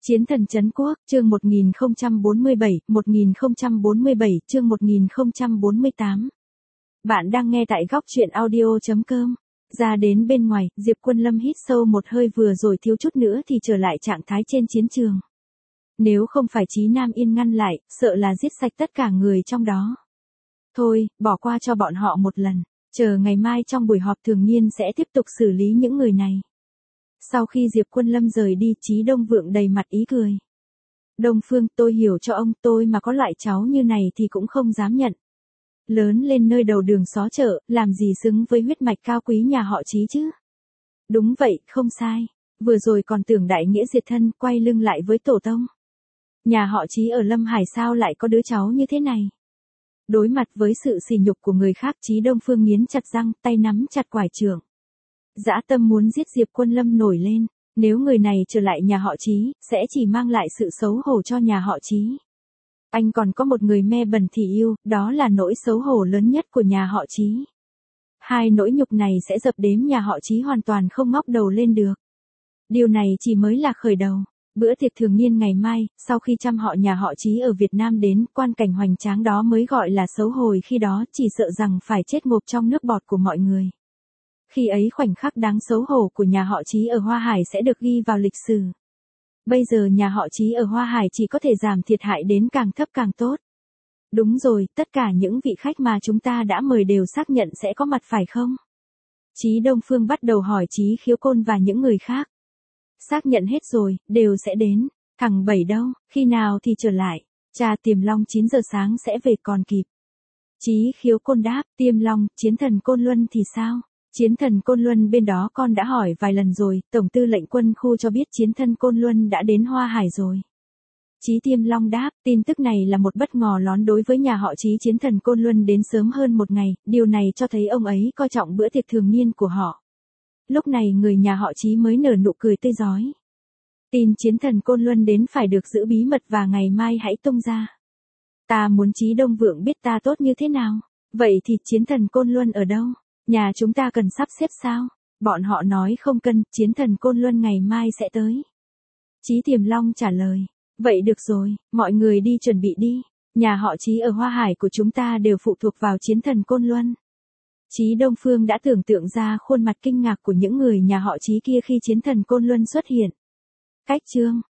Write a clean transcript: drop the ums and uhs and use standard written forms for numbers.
Chiến thần trấn quốc, chương 1047, chương 1048. Bạn đang nghe tại góc truyện audio.com. Ra đến bên ngoài, Diệp Quân Lâm hít sâu một hơi vừa rồi thiếu chút nữa thì trở lại trạng thái trên chiến trường. Nếu không phải Chí Nam Yên ngăn lại, sợ là giết sạch tất cả người trong đó. Thôi, bỏ qua cho bọn họ một lần, chờ ngày mai trong buổi họp thường niên sẽ tiếp tục xử lý những người này. Sau khi Diệp Quân Lâm rời đi, Chí Đông Vượng đầy mặt ý cười. Đông Phương, tôi hiểu cho ông, tôi mà có loại cháu như này thì cũng không dám nhận. Lớn lên nơi đầu đường xó chợ, làm gì xứng với huyết mạch cao quý nhà họ Chí chứ? Đúng vậy, không sai. Vừa rồi còn tưởng đại nghĩa diệt thân, quay lưng lại với tổ tông. Nhà họ Chí ở Lâm Hải sao lại có đứa cháu như thế này? Đối mặt với sự sỉ nhục của người khác, Chí Đông Phương nghiến chặt răng, tay nắm chặt quải chưởng. Dã tâm muốn giết Diệp Quân Lâm nổi lên, nếu người này trở lại nhà họ Chí, sẽ chỉ mang lại sự xấu hổ cho nhà họ Chí. Anh còn có một người me bẩn thì yêu, đó là nỗi xấu hổ lớn nhất của nhà họ Chí. Hai nỗi nhục này sẽ dập đếm nhà họ Chí hoàn toàn không ngóc đầu lên được. Điều này chỉ mới là khởi đầu. Bữa tiệc thường niên ngày mai, sau khi trăm họ nhà họ Chí ở Việt Nam đến, quan cảnh hoành tráng đó mới gọi là xấu hồi, khi đó chỉ sợ rằng phải chết ngộp trong nước bọt của mọi người. Khi ấy khoảnh khắc đáng xấu hổ của nhà họ Chí ở Hoa Hải sẽ được ghi vào lịch sử. Bây giờ nhà họ Chí ở Hoa Hải chỉ có thể giảm thiệt hại đến càng thấp càng tốt. Đúng rồi, tất cả những vị khách mà chúng ta đã mời đều xác nhận sẽ có mặt phải không? Chí Đông Phương bắt đầu hỏi Chí Khiếu Côn và những người khác. Xác nhận hết rồi, đều sẽ đến. Thằng Bảy đâu, khi nào thì trở lại? Cha Tiềm Long 9 giờ sáng sẽ về còn kịp. Chí Khiếu Côn đáp, Tiềm Long, Chiến thần Côn Luân thì sao? Chiến thần Côn Luân bên đó con đã hỏi vài lần rồi, Tổng tư lệnh quân khu cho biết Chiến thần Côn Luân đã đến Hoa Hải rồi. Chí Tiềm Long đáp, tin tức này là một bất ngờ lớn đối với nhà họ Chí. Chiến thần Côn Luân đến sớm hơn một ngày, điều này cho thấy ông ấy coi trọng bữa tiệc thường niên của họ. Lúc này người nhà họ Chí mới nở nụ cười tươi rói. Tin Chiến thần Côn Luân đến phải được giữ bí mật và ngày mai hãy tung ra. Ta muốn Chí Đông Vượng biết ta tốt như thế nào. Vậy thì Chiến thần Côn Luân ở đâu? Nhà chúng ta cần sắp xếp sao? Bọn họ nói không cần, Chiến thần Côn Luân ngày mai sẽ tới. Chí Tiềm Long trả lời. Vậy được rồi, mọi người đi chuẩn bị đi. Nhà họ Chí ở Hoa Hải của chúng ta đều phụ thuộc vào Chiến thần Côn Luân. Chí Đông Phương đã tưởng tượng ra khuôn mặt kinh ngạc của những người nhà họ Chí kia khi Chiến thần Côn Luân xuất hiện. Cách chương